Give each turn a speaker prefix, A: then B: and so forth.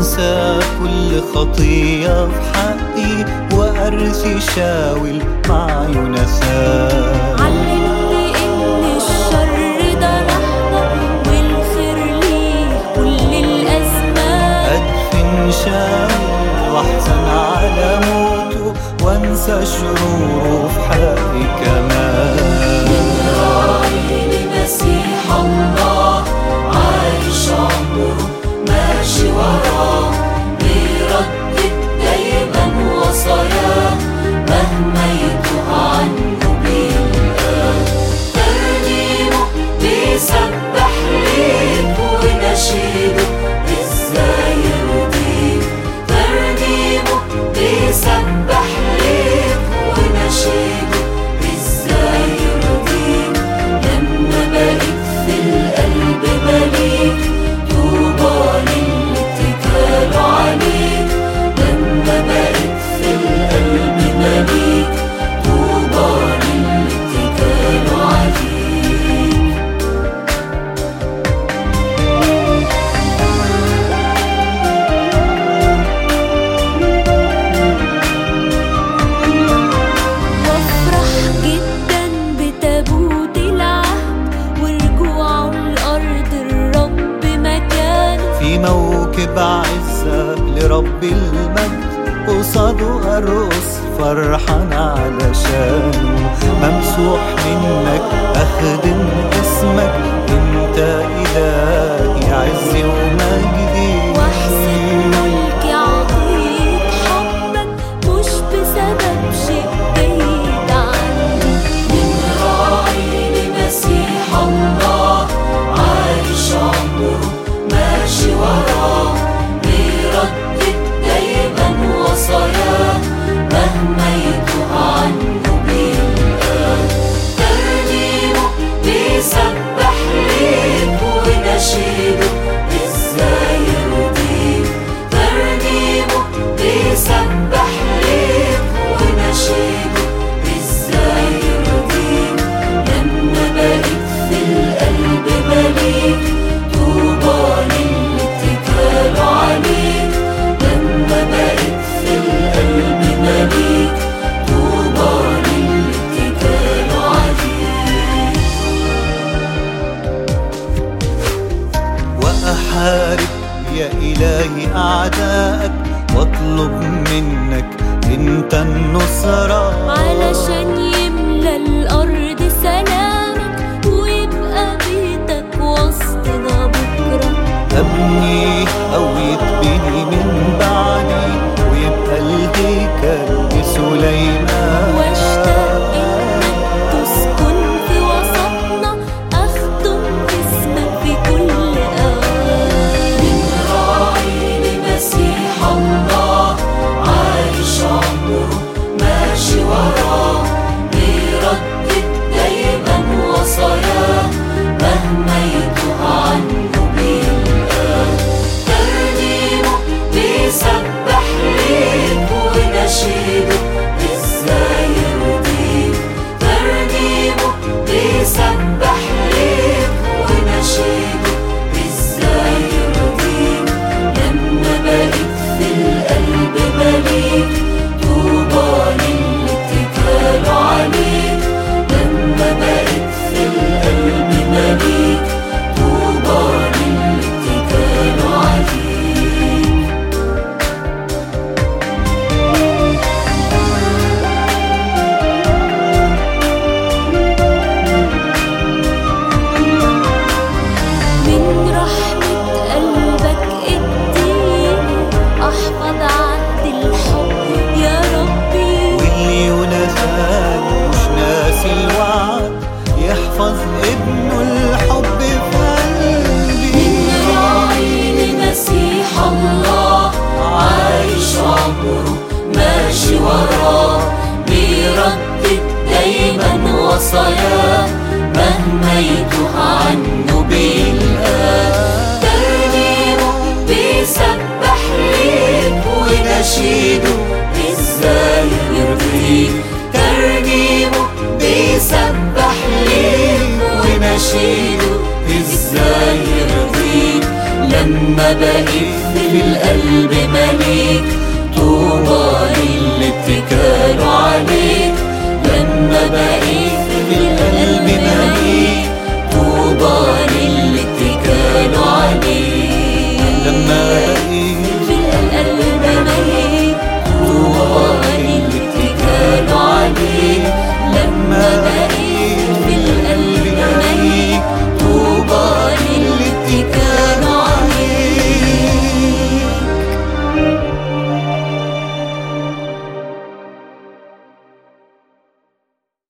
A: وانسى كل خطية في حقي، وارثي شاول مع يونسان.
B: علمني ان الشر ده لحظة والخير ليه كل الازمان.
A: ادفن شاول واحزن على موته، وانسى شروره في حقي كمان.
B: من راعي لمسيح الله عايش عمره ماشي وراه، بيردد دايما وصاياه مهما يتوه عنه بيلقاه. ترنيمه بيسبح ليك ونشيده ازاي يرضيك. ترنيمه بيسبح ليك ونشيده ازاي يرضيك. لما بقيت في القلب مليك طوبى للي اتكالوا عليك. لما بقيت في القلب مليك طوبى للي اتكالوا عليك. وافرح جدا بتابوت العهد ورجوعه لأرض الرب مكانه.
A: في موكب عزة لرب المجد، قصاده أرقص فرحان علشانه. ممسوح منك أخدم اسمك، انت إلهي عزي ومجدي.
B: واحسن ملكي عطية حبك مش بسبب شيء بعيد عني. من راعي لمسيح الله عايش عمره ماشي وراه، بيردد دايما وصاياه مهما يتوه عنه بيلقاه. ترنيمه بيسبح ليك ونشيده ازاي يرضيك. ترنيمه بيسبح ليك ونشيده ازاي يرضيك. لما بقيت في القلب مليك طوبى للي اتكالوا عليك. لما بقيت في القلب مليك طوبى للي اتكالوا عليك.
A: وأحارب يا إلهي أعدائك، واطلب منك انت النصرة.
B: علشان يملى الأرض سلامك ويبقى بيتك وسطنا بكرة.
A: أبني أو يتبني من بعدي، ويبقى الهيكل لسليمان.
B: واشتاق انك تسكن في وسطنا، اخدم اسمك في كل اوان. من راعي لمسيح الله عايش عمره ماشي وراه، بيردد دايما وصاياه مهما يتوه عنه بيلقاه. ترنيمه بيسبح ليك ونشيده ازاي يرضيك. ترنيمه بيسبح ليك ونشيده ازاي يرضيك. لما بقيت في القلب مليك طوبى للي اتكالوا عليك. لما بقيت في القلب مليك طوبى للي اتكالوا عليك. من رحمة قلبك اديني احفظ عهد الحب يا ربي.
A: واليونسان مش ناسي الوعد، يحفظ ابنه الحب في قلبي.
B: من راعي لمسيح الله عايش عمره ماشي وراه، بيردد دايما وصاياه مهما يتوه عنه بيلقاه. ترنيمه بيسبح ليك ونشيده ازاي يرضيك. ترنيمه بيسبح ليك ونشيده ازاي يرضيك. لما لما بقيت في القلب مليك، طوبى للي اتكالوا عليك. لما بقيت في القلب مليك، طوبى للي اتكالوا عليك.
A: لما